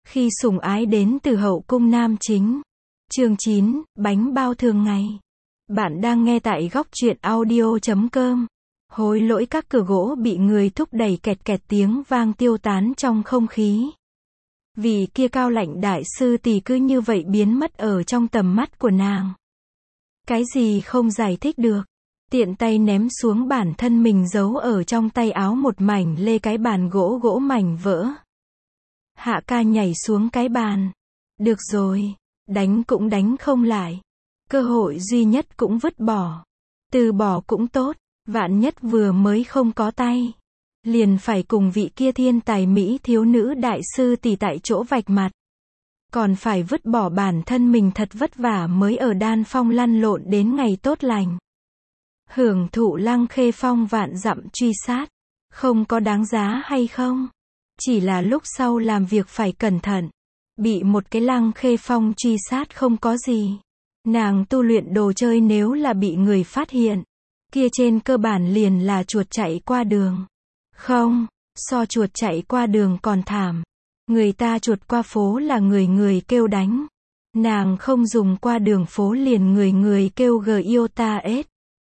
Khi sủng ái đến từ hậu cung nam chính. Chương 9, bánh bao thường ngày. Bạn đang nghe tại góc truyện audio.com. Hối lỗi, các cửa gỗ bị người thúc đẩy kẹt kẹt, tiếng vang tiêu tán trong không khí. Vị kia cao lãnh đại sư tỷ cứ như vậy biến mất ở trong tầm mắt của nàng. Cái gì không giải thích được. Tiện tay ném xuống bản thân mình giấu ở trong tay áo một mảnh lê cái bàn gỗ mảnh vỡ. Hạ ca nhảy xuống cái bàn. Được rồi, đánh cũng đánh không lại. Cơ hội duy nhất cũng vứt bỏ. Từ bỏ cũng tốt, vạn nhất vừa mới không có tay. Liền phải cùng vị kia thiên tài mỹ thiếu nữ đại sư tỷ tại chỗ vạch mặt. Còn phải vứt bỏ bản thân mình thật vất vả mới ở đan phong lăn lộn đến ngày tốt lành. Hưởng thụ Lăng Khê Phong vạn dặm truy sát. Không có đáng giá hay không? Chỉ là lúc sau làm việc phải cẩn thận. Bị một cái Lăng Khê Phong truy sát không có gì. Nàng tu luyện đồ chơi nếu là bị người phát hiện. Kia trên cơ bản liền là chuột chạy qua đường. Không, so chuột chạy qua đường còn thảm. Người ta chuột qua phố là người kêu đánh. Nàng không dùng qua đường phố liền người kêu yêu ta ết.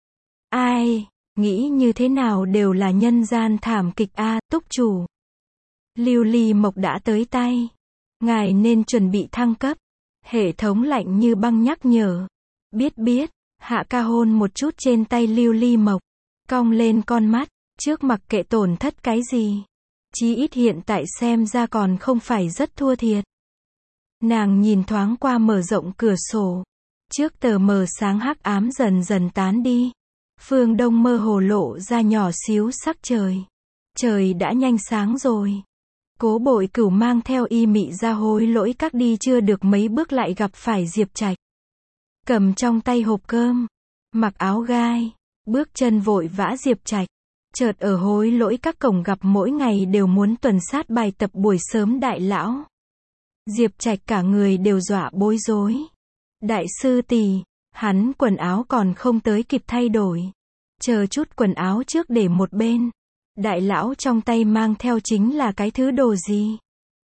Ai, nghĩ như thế nào đều là nhân gian thảm kịch a. Túc chủ. Lưu ly mộc đã tới tay. Ngài nên chuẩn bị thăng cấp. Hệ thống lạnh như băng nhắc nhở. Biết, Hạ ca hôn một chút trên tay lưu ly mộc. Cong lên con mắt, trước mặc kệ tổn thất cái gì. Chí ít hiện tại xem ra còn không phải rất thua thiệt. Nàng nhìn thoáng qua mở rộng cửa sổ. Trước tờ mờ sáng hắc ám dần dần tán đi. Phương đông mơ hồ lộ ra nhỏ xíu sắc trời. Trời đã nhanh sáng rồi. Cố Bội Cửu mang theo Y Mị ra hối lỗi các đi chưa được mấy bước lại gặp phải Diệp Trạch. Cầm trong tay hộp cơm, mặc áo gai, bước chân vội vã Diệp Trạch. Chợt ở hối lỗi các cổng gặp mỗi ngày đều muốn tuần sát bài tập buổi sớm đại lão. Diệp Trạch cả người đều dọa bối rối. Đại sư tỷ, hắn quần áo còn không tới kịp thay đổi. Chờ chút quần áo trước để một bên. Đại lão trong tay mang theo chính là cái thứ đồ gì?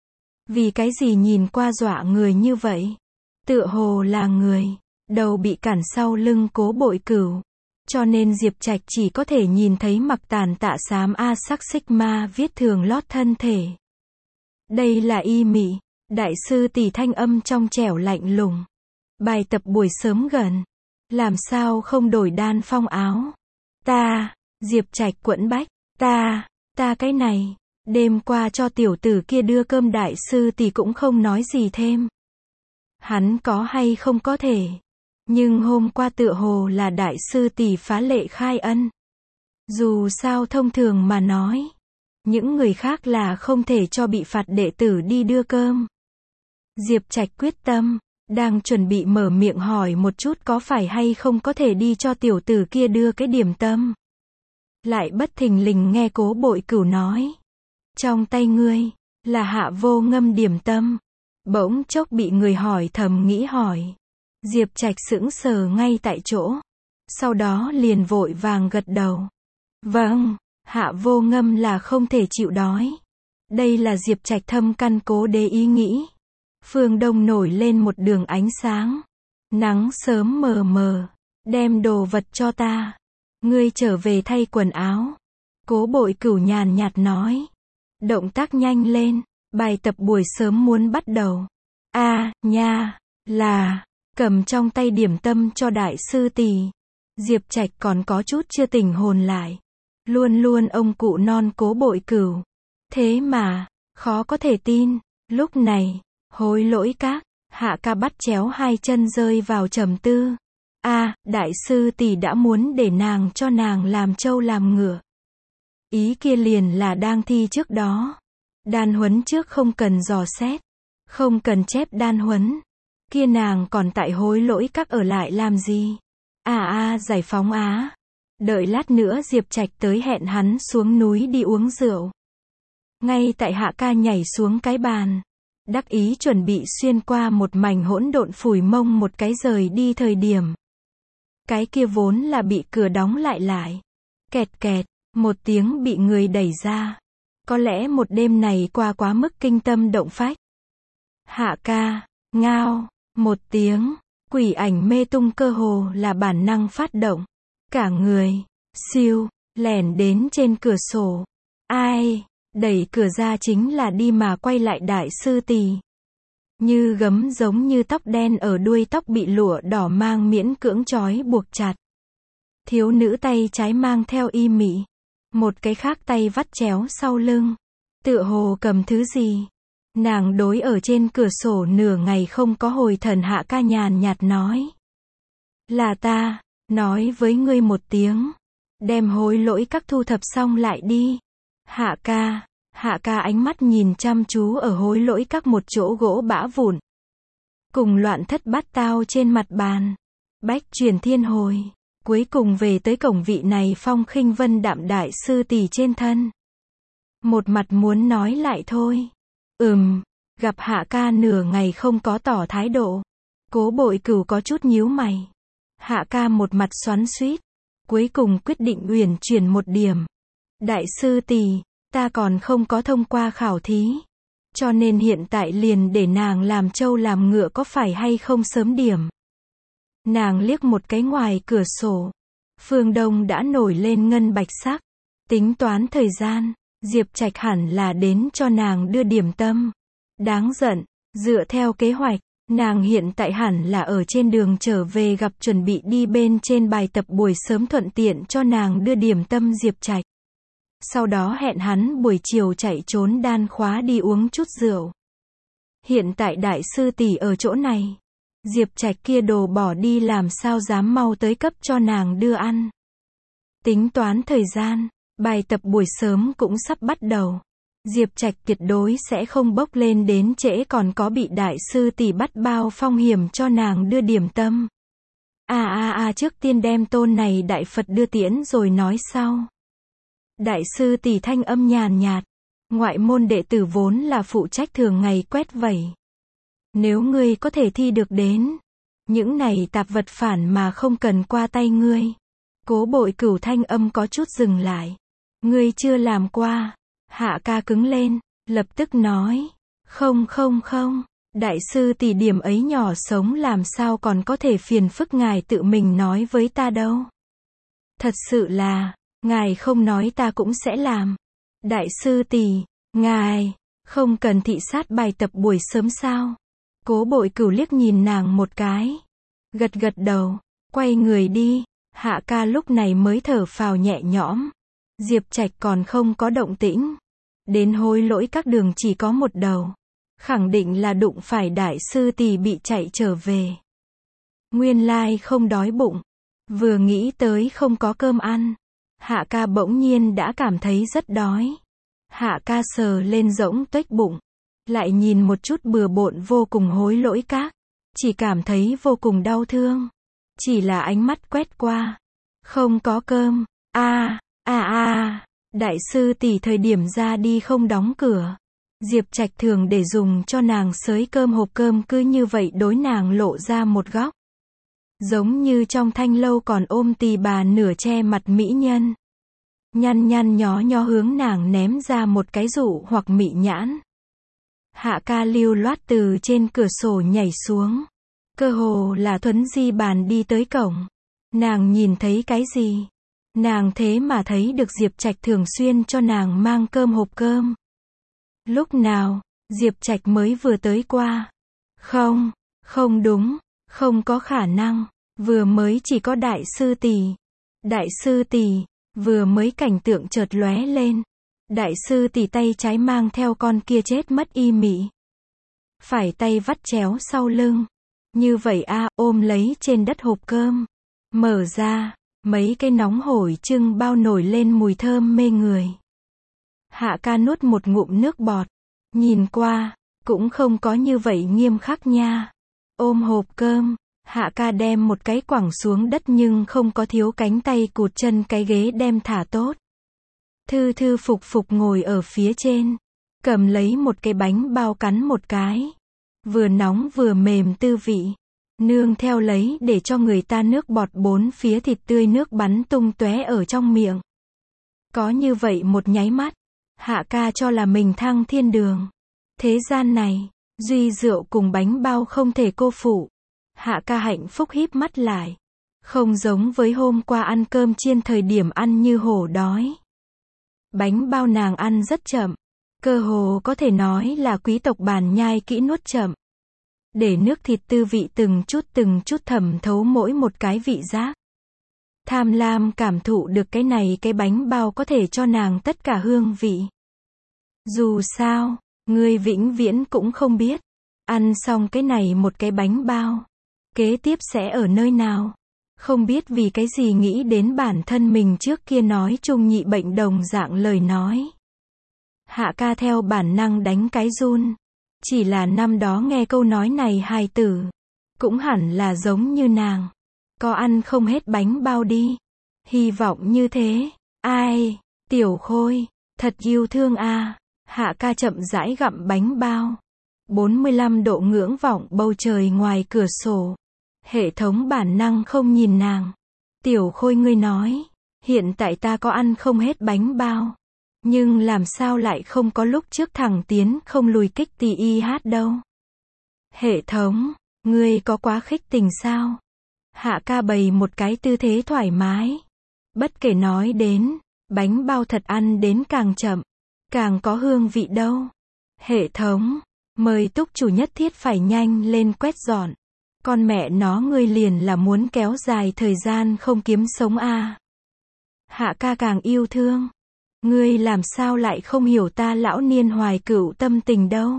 Vì cái gì nhìn qua dọa người như vậy? Tựa hồ là người. Đầu bị cản sau lưng Cố Bội Cửu. Cho nên Diệp Trạch chỉ có thể nhìn thấy mặc tàn tạ xám A sắc sigma viết thường lót thân thể. Đây là Y Mị. Đại sư tỷ thanh âm trong trẻo lạnh lùng. Bài tập buổi sớm gần. Làm sao không đổi đan phong áo? Ta, Diệp Trạch quẫn bách. Ta cái này. Đêm qua cho tiểu tử kia đưa cơm đại sư tỷ cũng không nói gì thêm. Hắn có hay không có thể. Nhưng hôm qua tựa hồ là đại sư tỷ phá lệ khai ân. Dù sao thông thường mà nói. Những người khác là không thể cho bị phạt đệ tử đi đưa cơm. Diệp Trạch quyết tâm. Đang chuẩn bị mở miệng hỏi một chút có phải hay không có thể đi cho tiểu tử kia đưa cái điểm tâm. Lại bất thình lình nghe Cố Bội Cửu nói. Trong tay ngươi, là Hạ Vô Ngâm điểm tâm. Bỗng chốc bị người hỏi thầm nghĩ hỏi. Diệp Trạch sững sờ ngay tại chỗ. Sau đó liền vội vàng gật đầu. Vâng, Hạ Vô Ngâm là không thể chịu đói. Đây là Diệp Trạch thâm căn cố đế ý nghĩ. Phương đông nổi lên một đường ánh sáng. Nắng sớm mờ mờ. Đem đồ vật cho ta. Ngươi trở về thay quần áo. Cố Bội Cửu nhàn nhạt nói. Động tác nhanh lên. Bài tập buổi sớm muốn bắt đầu. Nha, là. Cầm trong tay điểm tâm cho đại sư tỷ. Diệp Trạch còn có chút chưa tỉnh hồn lại. Luôn ông cụ non Cố Bội Cửu. Thế mà, khó có thể tin. Lúc này, hối lỗi các, Hạ ca bắt chéo hai chân rơi vào trầm tư. Đại sư tỷ đã muốn để nàng cho nàng làm trâu làm ngựa. Ý kia liền là đang thi trước đó. Đan huấn trước không cần dò xét. Không cần chép đan huấn. Kia nàng còn tại hối lỗi các ở lại làm gì? Giải phóng á. Đợi lát nữa Diệp Trạch tới hẹn hắn xuống núi đi uống rượu. Ngay tại Hạ ca nhảy xuống cái bàn. Đắc ý chuẩn bị xuyên qua một mảnh hỗn độn phủi mông một cái rời đi thời điểm. Cái kia vốn là bị cửa đóng lại. Kẹt kẹt, một tiếng bị người đẩy ra. Có lẽ một đêm này qua quá mức kinh tâm động phách. Hạ ca, ngao, một tiếng, quỷ ảnh mê tung cơ hồ là bản năng phát động. Cả người, siêu, lẻn đến trên cửa sổ. Ai, đẩy cửa ra chính là đi mà quay lại đại sư tỷ. Như gấm giống như tóc đen ở đuôi tóc bị lụa đỏ mang miễn cưỡng trói buộc chặt. Thiếu nữ tay trái mang theo y mị. Một cái khác tay vắt chéo sau lưng. Tựa hồ cầm thứ gì. Nàng đối ở trên cửa sổ nửa ngày không có hồi thần. Hạ ca nhàn nhạt nói. Là ta, nói với ngươi một tiếng. Đem hối lỗi các thu thập xong lại đi. Hạ ca ánh mắt nhìn chăm chú ở hối lỗi các một chỗ gỗ bã vụn. Cùng loạn thất bát tao trên mặt bàn. Bách truyền thiên hồi. Cuối cùng về tới cổng vị này phong khinh vân đạm đại sư tỷ trên thân. Một mặt muốn nói lại thôi. Gặp Hạ ca nửa ngày không có tỏ thái độ. Cố Bội Cửu có chút nhíu mày. Hạ ca một mặt xoắn xuýt. Cuối cùng quyết định uyển chuyển một điểm. Đại sư tỷ, ta còn không có thông qua khảo thí. Cho nên hiện tại liền để nàng làm trâu làm ngựa có phải hay không sớm điểm. Nàng liếc một cái ngoài cửa sổ. Phương đông đã nổi lên ngân bạch sắc. Tính toán thời gian, Diệp Trạch hẳn là đến cho nàng đưa điểm tâm. Đáng giận, dựa theo kế hoạch, nàng hiện tại hẳn là ở trên đường trở về gặp chuẩn bị đi bên trên bài tập buổi sớm thuận tiện cho nàng đưa điểm tâm Diệp Trạch. Sau đó hẹn hắn buổi chiều chạy trốn đan khóa đi uống chút rượu. Hiện tại đại sư tỷ ở chỗ này. Diệp Trạch kia đồ bỏ đi làm sao dám mau tới cấp cho nàng đưa ăn. Tính toán thời gian, bài tập buổi sớm cũng sắp bắt đầu. Diệp Trạch tuyệt đối sẽ không bốc lên đến trễ còn có bị đại sư tỷ bắt bao phong hiểm cho nàng đưa điểm tâm. Trước tiên đem tôn này đại Phật đưa tiễn rồi nói sau. Đại sư tỷ thanh âm nhàn nhạt. Ngoại môn đệ tử vốn là phụ trách thường ngày quét vẩy. Nếu ngươi có thể thi được đến. Những này tạp vật phản mà không cần qua tay ngươi. Cố Bội Cửu thanh âm có chút dừng lại. Ngươi chưa làm qua. Hạ ca cứng lên, lập tức nói. Không. Đại sư tỷ điểm ấy nhỏ sống làm sao còn có thể phiền phức ngài tự mình nói với ta đâu. Thật sự là, ngài không nói ta cũng sẽ làm. Đại sư tỷ, ngài, không cần thị sát bài tập buổi sớm sao? Cố Bội Cửu liếc nhìn nàng một cái. Gật đầu, quay người đi. Hạ ca lúc này mới thở phào nhẹ nhõm. Diệp Trạch còn không có động tĩnh. Đến hối lỗi các đường chỉ có một đầu. Khẳng định là đụng phải đại sư tỷ bị chạy trở về. Nguyên lai không đói bụng. Vừa nghĩ tới không có cơm ăn. Hạ ca bỗng nhiên đã cảm thấy rất đói. Hạ ca sờ lên rỗng tuếch bụng. Lại nhìn một chút bừa bộn vô cùng hối lỗi các. Chỉ cảm thấy vô cùng đau thương. Chỉ là ánh mắt quét qua. Không có cơm. Đại sư tỷ thời điểm ra đi không đóng cửa. Diệp Trạch thường để dùng cho nàng xới cơm hộp cơm cứ như vậy đối nàng lộ ra một góc. Giống như trong thanh lâu còn ôm tì bà nửa che mặt mỹ nhân. Nhăn nhó hướng nàng ném ra một cái dụ hoặc mị nhãn. Hạ ca lưu loát từ trên cửa sổ nhảy xuống. Cơ hồ là thuấn di bàn đi tới cổng. Nàng nhìn thấy cái gì? Nàng thế mà thấy được Diệp Trạch thường xuyên cho nàng mang cơm hộp cơm. Lúc nào, Diệp Trạch mới vừa tới qua. Không đúng, không có khả năng, vừa mới chỉ có đại sư tỷ. Đại sư tỷ, vừa mới cảnh tượng chợt lóe lên. Đại sư tỷ tay trái mang theo con kia chết mất y mị. Phải tay vắt chéo sau lưng. Như vậy ôm lấy trên đất hộp cơm. Mở ra, mấy cái nóng hổi trưng bao nổi lên mùi thơm mê người. Hạ ca nuốt một ngụm nước bọt. Nhìn qua, cũng không có như vậy nghiêm khắc nha. Ôm hộp cơm, Hạ ca đem một cái quẳng xuống đất nhưng không có thiếu cánh tay cụt chân cái ghế đem thả tốt. Thư phục ngồi ở phía trên. Cầm lấy một cái bánh bao cắn một cái. Vừa nóng vừa mềm tư vị. Nương theo lấy để cho người ta nước bọt bốn phía thịt tươi nước bắn tung tóe ở trong miệng. Có như vậy một nháy mắt. Hạ ca cho là mình thăng thiên đường. Thế gian này, Duy rượu cùng bánh bao không thể cô phụ. Hạ ca hạnh phúc híp mắt lại. Không giống với hôm qua ăn cơm chiên thời điểm ăn như hổ đói. Bánh bao nàng ăn rất chậm. Cơ hồ có thể nói là quý tộc bản nhai kỹ nuốt chậm. Để nước thịt tư vị từng chút thẩm thấu mỗi một cái vị giác. Tham lam cảm thụ được cái này cái bánh bao có thể cho nàng tất cả hương vị. Dù sao, ngươi vĩnh viễn cũng không biết. Ăn xong cái này một cái bánh bao. Kế tiếp sẽ ở nơi nào. Không biết vì cái gì nghĩ đến bản thân mình trước kia nói chung nhị bệnh đồng dạng lời nói. Hạ ca theo bản năng đánh cái run. Chỉ là năm đó nghe câu nói này hài tử. Cũng hẳn là giống như nàng. Có ăn không hết bánh bao đi. Hy vọng như thế. Ai, Tiểu Khôi, thật yêu thương a. Hạ ca chậm rãi gặm bánh bao. 45 độ ngưỡng vọng bầu trời ngoài cửa sổ. Hệ thống bản năng không nhìn nàng. Tiểu Khôi ngươi nói. Hiện tại ta có ăn không hết bánh bao. Nhưng làm sao lại không có lúc trước thẳng tiến không lùi kích tì y hát đâu. Hệ thống, ngươi có quá khích tình sao? Hạ ca bày một cái tư thế thoải mái. Bất kể nói đến, bánh bao thật ăn đến càng chậm, càng có hương vị đâu. Hệ thống, mời túc chủ nhất thiết phải nhanh lên quét dọn. Con mẹ nó ngươi liền là muốn kéo dài thời gian không kiếm sống a. Hạ ca càng yêu thương. Ngươi làm sao lại không hiểu ta lão niên hoài cửu tâm tình đâu.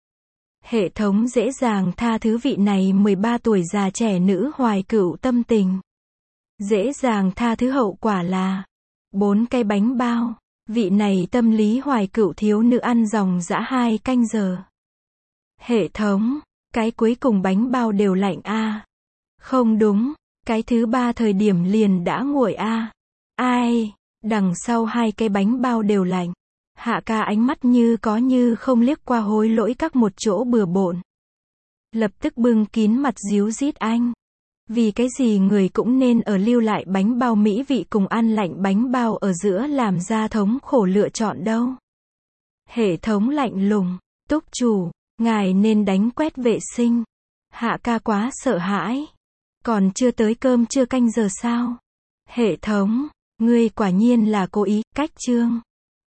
Hệ thống dễ dàng tha thứ vị này 13 tuổi già trẻ nữ hoài cửu tâm tình. Dễ dàng tha thứ hậu quả là 4 cái bánh bao. Vị này tâm lý hoài cửu thiếu nữ ăn dòng dã 2 canh giờ. Hệ thống, cái cuối cùng bánh bao đều lạnh a. Không đúng, cái thứ 3 thời điểm liền đã nguội a. Ai, đằng sau 2 cái bánh bao đều lạnh. Hạ ca ánh mắt như có như không liếc qua hối lỗi các một chỗ bừa bộn. Lập tức bưng kín mặt díu dít anh. Vì cái gì người cũng nên ở lưu lại bánh bao mỹ vị cùng ăn lạnh bánh bao ở giữa làm ra thống khổ lựa chọn đâu. Hệ thống lạnh lùng, túc chủ, ngài nên đánh quét vệ sinh. Hạ ca quá sợ hãi. Còn chưa tới cơm chưa canh giờ sao? Hệ thống, ngươi quả nhiên là cố ý, cách chương.